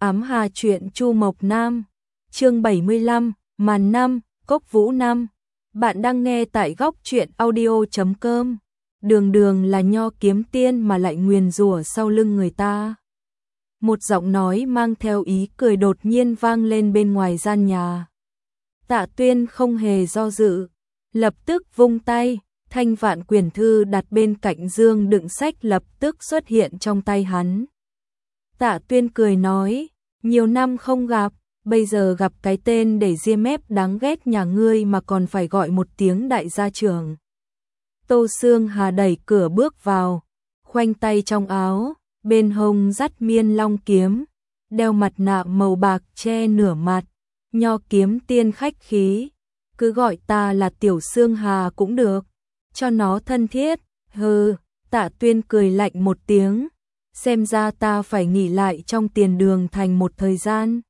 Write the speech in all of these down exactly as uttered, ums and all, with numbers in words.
Ám Hà truyện Chu Mộc Nam, chương bảy mươi lăm, màn năm, Cốc Vũ năm. Bạn đang nghe tại góc truyện audio chấm com. Đường đường là nho kiếm tiên mà lại nguyền rủa sau lưng người ta. Một giọng nói mang theo ý cười đột nhiên vang lên bên ngoài gian nhà. Tạ Tuyên không hề do dự, lập tức vung tay, thanh vạn quyển thư đặt bên cạnh dương đựng sách lập tức xuất hiện trong tay hắn. Tạ Tuyên cười nói, nhiều năm không gặp, bây giờ gặp cái tên để ria mép đáng ghét nhà ngươi mà còn phải gọi một tiếng đại gia trưởng. Tô Sương Hà đẩy cửa bước vào, khoanh tay trong áo, bên hông dắt miên long kiếm, đeo mặt nạ màu bạc che nửa mặt, nho kiếm tiên khách khí, cứ gọi ta là Tiểu Sương Hà cũng được, cho nó thân thiết. Hừ, Tạ Tuyên cười lạnh một tiếng, xem ra ta phải nghỉ lại trong Tiền Đường Thành một thời gian.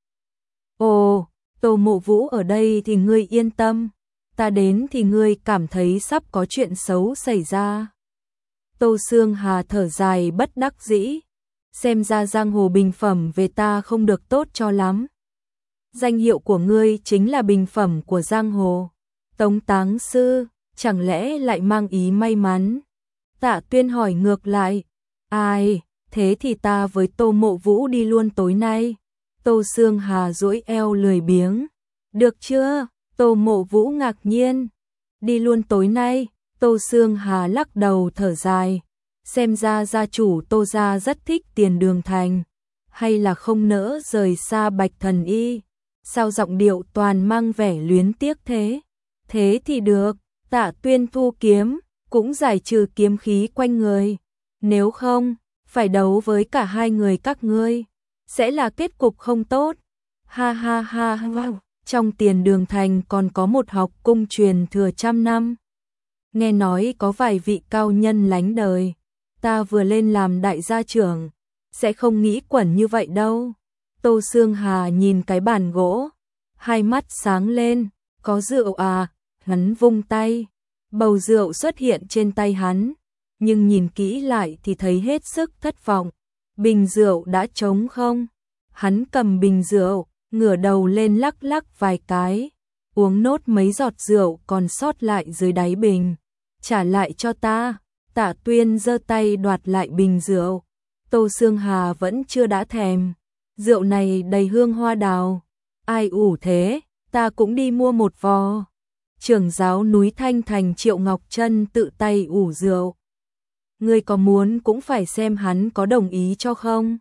Ồ, Tô Mộ Vũ ở đây thì ngươi yên tâm, ta đến thì ngươi cảm thấy sắp có chuyện xấu xảy ra. Tô Sương Hà thở dài bất đắc dĩ, xem ra giang hồ bình phẩm về ta không được tốt cho lắm. Danh hiệu của ngươi chính là bình phẩm của giang hồ. Tống Táng Sư, chẳng lẽ lại mang ý may mắn? Tạ Tuyên hỏi ngược lại, ai, thế thì ta với Tô Mộ Vũ đi luôn tối nay. Tô Sương Hà duỗi eo lười biếng, được chưa? Tô Mộ Vũ ngạc nhiên, đi luôn tối nay. Tô Sương Hà lắc đầu thở dài, xem ra gia chủ Tô gia rất thích Tiền Đường Thành, hay là không nỡ rời xa Bạch Thần Y. Sao giọng điệu toàn mang vẻ luyến tiếc thế? Thế thì được, Tạ Tuyên thu kiếm, cũng giải trừ kiếm khí quanh người. Nếu không, phải đấu với cả hai người các ngươi, sẽ là kết cục không tốt. Ha ha ha ha, trong Tiền Đường Thành còn có một học cung truyền thừa trăm năm. Nghe nói có vài vị cao nhân lánh đời, ta vừa lên làm đại gia trưởng, sẽ không nghĩ quẩn như vậy đâu. Tô Sương Hà nhìn cái bàn gỗ, hai mắt sáng lên, có rượu à? Hắn vung tay, bầu rượu xuất hiện trên tay hắn, nhưng nhìn kỹ lại thì thấy hết sức thất vọng. Bình rượu đã trống không? Hắn cầm bình rượu, ngửa đầu lên lắc lắc vài cái, uống nốt mấy giọt rượu còn sót lại dưới đáy bình. Trả lại cho ta. Tạ Tuyên giơ tay đoạt lại bình rượu. Tô Sương Hà vẫn chưa đã thèm. Rượu này đầy hương hoa đào. Ai ủ thế? Ta cũng đi mua một vò. Trưởng giáo núi Thanh Thành Triệu Ngọc Trân tự tay ủ rượu. Ngươi có muốn cũng phải xem hắn có đồng ý cho không?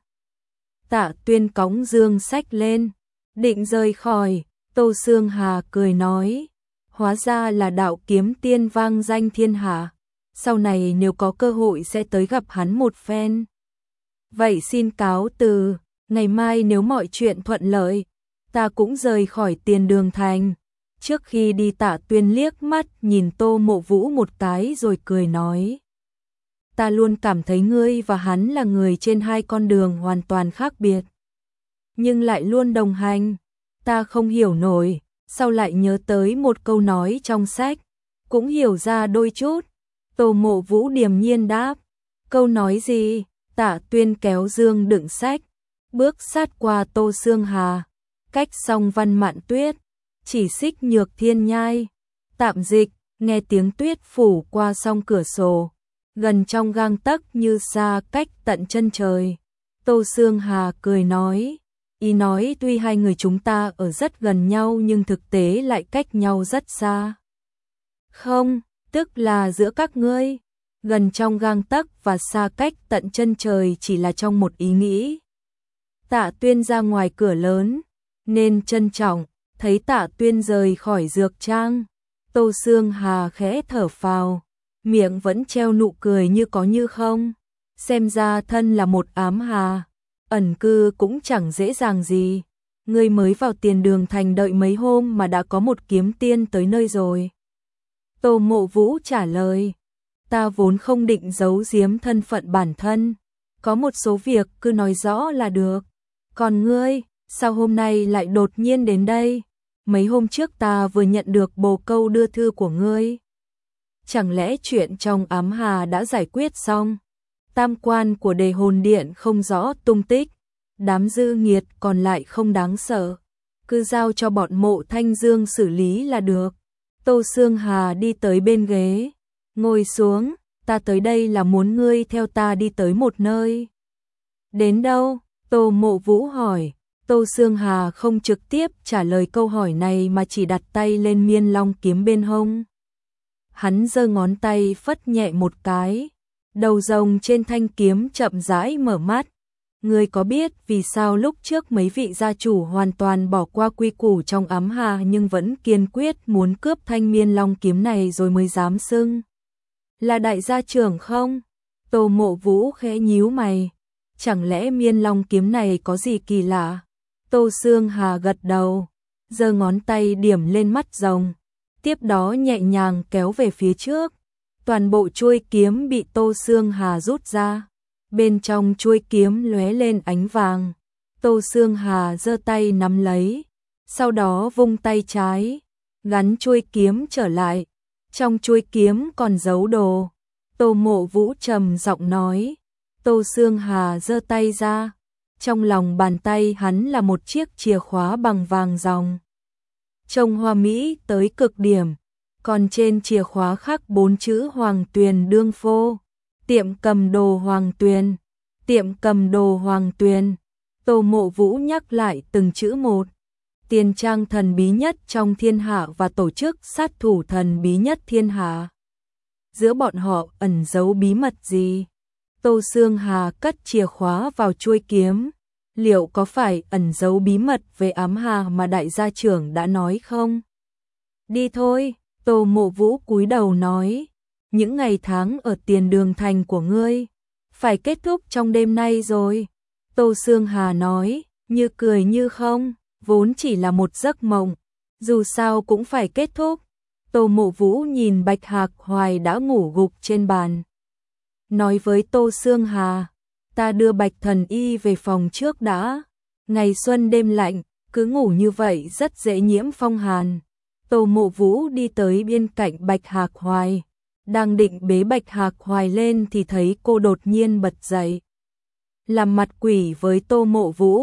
Tạ Tuyên cõng dương sách lên, định rời khỏi. Tô Sương Hà cười nói, hóa ra là đạo kiếm tiên vang danh thiên hạ, sau này nếu có cơ hội sẽ tới gặp hắn một phen. Vậy xin cáo từ, ngày mai nếu mọi chuyện thuận lợi, ta cũng rời khỏi Tiền Đường Thành. Trước khi đi Tạ Tuyên liếc mắt nhìn Tô Mộ Vũ một cái rồi cười nói, ta luôn cảm thấy ngươi và hắn là người trên hai con đường hoàn toàn khác biệt, nhưng lại luôn đồng hành. Ta không hiểu nổi, sau lại nhớ tới một câu nói trong sách, cũng hiểu ra đôi chút. Tô Mộ Vũ điềm nhiên đáp, câu nói gì? Tạ Tuyên kéo dương đựng sách, bước sát qua Tô Sương Hà, cách xong Văn Mạn Tuyết, chỉ xích Nhược Thiên Nhai. Tạm dịch, nghe tiếng tuyết phủ qua song cửa sổ, gần trong gang tấc như xa cách tận chân trời. Tô Sương Hà cười nói, ý nói tuy hai người chúng ta ở rất gần nhau nhưng thực tế lại cách nhau rất xa. Không, tức là giữa các ngươi, gần trong gang tấc và xa cách tận chân trời chỉ là trong một ý nghĩ. Tạ Tuyên ra ngoài cửa lớn, nên trân trọng, thấy Tạ Tuyên rời khỏi dược trang. Tô Sương Hà khẽ thở phào, miệng vẫn treo nụ cười như có như không. Xem ra thân là một ám hà, ẩn cư cũng chẳng dễ dàng gì. Ngươi mới vào Tiền Đường Thành đợi mấy hôm mà đã có một kiếm tiên tới nơi rồi. Tô Mộ Vũ trả lời, ta vốn không định giấu giếm thân phận bản thân, có một số việc cứ nói rõ là được. Còn ngươi, sao hôm nay lại đột nhiên đến đây? Mấy hôm trước ta vừa nhận được bồ câu đưa thư của ngươi. Chẳng lẽ chuyện trong ám hà đã giải quyết xong? Tam quan của Đề Hồn Điện không rõ tung tích, đám dư nghiệt còn lại không đáng sợ, cứ giao cho bọn Mộ Thanh Dương xử lý là được. Tô Sương Hà đi tới bên ghế, ngồi xuống, ta tới đây là muốn ngươi theo ta đi tới một nơi. Đến đâu? Tô Mộ Vũ hỏi. Tô Sương Hà không trực tiếp trả lời câu hỏi này mà chỉ đặt tay lên miên long kiếm bên hông. Hắn giơ ngón tay phất nhẹ một cái, đầu rồng trên thanh kiếm chậm rãi mở mắt. Ngươi có biết vì sao lúc trước mấy vị gia chủ hoàn toàn bỏ qua quy củ trong ám hà nhưng vẫn kiên quyết muốn cướp thanh miên long kiếm này rồi mới dám xưng là đại gia trưởng không? Tô Mộ Vũ khẽ nhíu mày. Chẳng lẽ miên long kiếm này có gì kỳ lạ? Tô Sương Hà gật đầu, giơ ngón tay điểm lên mắt rồng, tiếp đó nhẹ nhàng kéo về phía trước. Toàn bộ chuôi kiếm bị Tô Sương Hà rút ra. Bên trong chuôi kiếm lóe lên ánh vàng. Tô Sương Hà giơ tay nắm lấy, sau đó vung tay trái, gắn chuôi kiếm trở lại. Trong chuôi kiếm còn giấu đồ. Tô Mộ Vũ trầm giọng nói. Tô Sương Hà giơ tay ra. Trong lòng bàn tay hắn là một chiếc chìa khóa bằng vàng ròng, trông hoa mỹ tới cực điểm. Còn trên chìa khóa khắc bốn chữ Hoàng Tuyền Đương Phô. Tiệm cầm đồ Hoàng Tuyền, tiệm cầm đồ Hoàng Tuyền. Tô Mộ Vũ nhắc lại từng chữ một. Tiền trang thần bí nhất trong thiên hạ và tổ chức sát thủ thần bí nhất thiên hạ. Giữa bọn họ ẩn giấu bí mật gì? Tô Sương Hà cất chìa khóa vào chuôi kiếm. Liệu có phải ẩn giấu bí mật về ám hà mà đại gia trưởng đã nói không? Đi thôi, Tô Mộ Vũ cúi đầu nói. Những ngày tháng ở Tiền Đường Thành của ngươi phải kết thúc trong đêm nay rồi. Tô Sương Hà nói, như cười như không, vốn chỉ là một giấc mộng, dù sao cũng phải kết thúc. Tô Mộ Vũ nhìn Bạch Hạc Hoài đã ngủ gục trên bàn, nói với Tô Sương Hà, ta đưa Bạch Thần Y về phòng trước đã. Ngày xuân đêm lạnh, cứ ngủ như vậy rất dễ nhiễm phong hàn. Tô Mộ Vũ đi tới bên cạnh Bạch Hạc Hoài, đang định bế Bạch Hạc Hoài lên thì thấy cô đột nhiên bật dậy, làm mặt quỷ với Tô Mộ Vũ.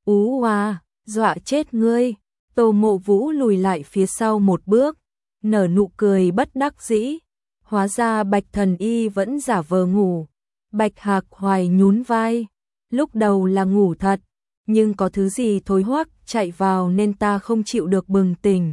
Ú oa, dọa chết ngươi. Tô Mộ Vũ lùi lại phía sau một bước, nở nụ cười bất đắc dĩ. Hóa ra Bạch Thần Y vẫn giả vờ ngủ. Bạch Hạc Hoài nhún vai, lúc đầu là ngủ thật, nhưng có thứ gì thối hoắc chạy vào nên ta không chịu được bừng tỉnh.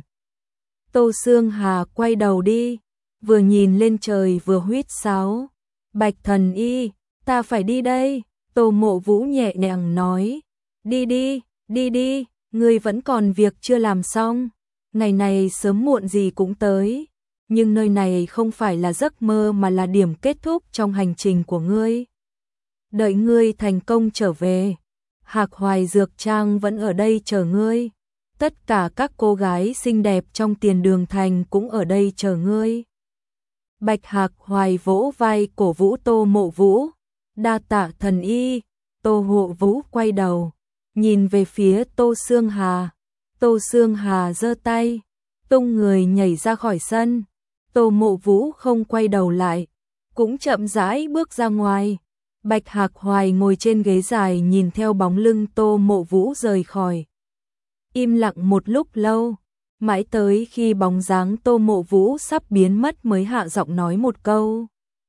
Tô Sương Hà quay đầu đi, vừa nhìn lên trời vừa huýt sáo. Bạch Thần Y, ta phải đi đây. Tô Mộ Vũ nhẹ nhàng nói. Đi đi, đi đi, ngươi vẫn còn việc chưa làm xong. Ngày này sớm muộn gì cũng tới. Nhưng nơi này không phải là giấc mơ mà là điểm kết thúc trong hành trình của ngươi. Đợi ngươi thành công trở về, Hạc Hoài Dược Trang vẫn ở đây chờ ngươi. Tất cả các cô gái xinh đẹp trong Tiền Đường Thành cũng ở đây chờ ngươi. Bạch Hạc Hoài vỗ vai cổ vũ Tô Mộ Vũ. Đa tạ thần y. Tô Mộ Vũ quay đầu, nhìn về phía Tô Sương Hà. Tô Sương Hà giơ tay, tung người nhảy ra khỏi sân. Tô Mộ Vũ không quay đầu lại, cũng chậm rãi bước ra ngoài. Bạch Hạc Hoài ngồi trên ghế dài nhìn theo bóng lưng Tô Mộ Vũ rời khỏi. Im lặng một lúc lâu, mãi tới khi bóng dáng Tô Mộ Vũ sắp biến mất mới hạ giọng nói một câu.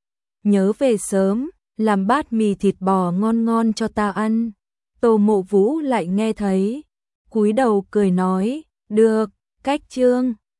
Nhớ về sớm, làm bát mì thịt bò ngon ngon cho ta ăn. Tô Mộ Vũ lại nghe thấy, cúi đầu cười nói, được, cách chương.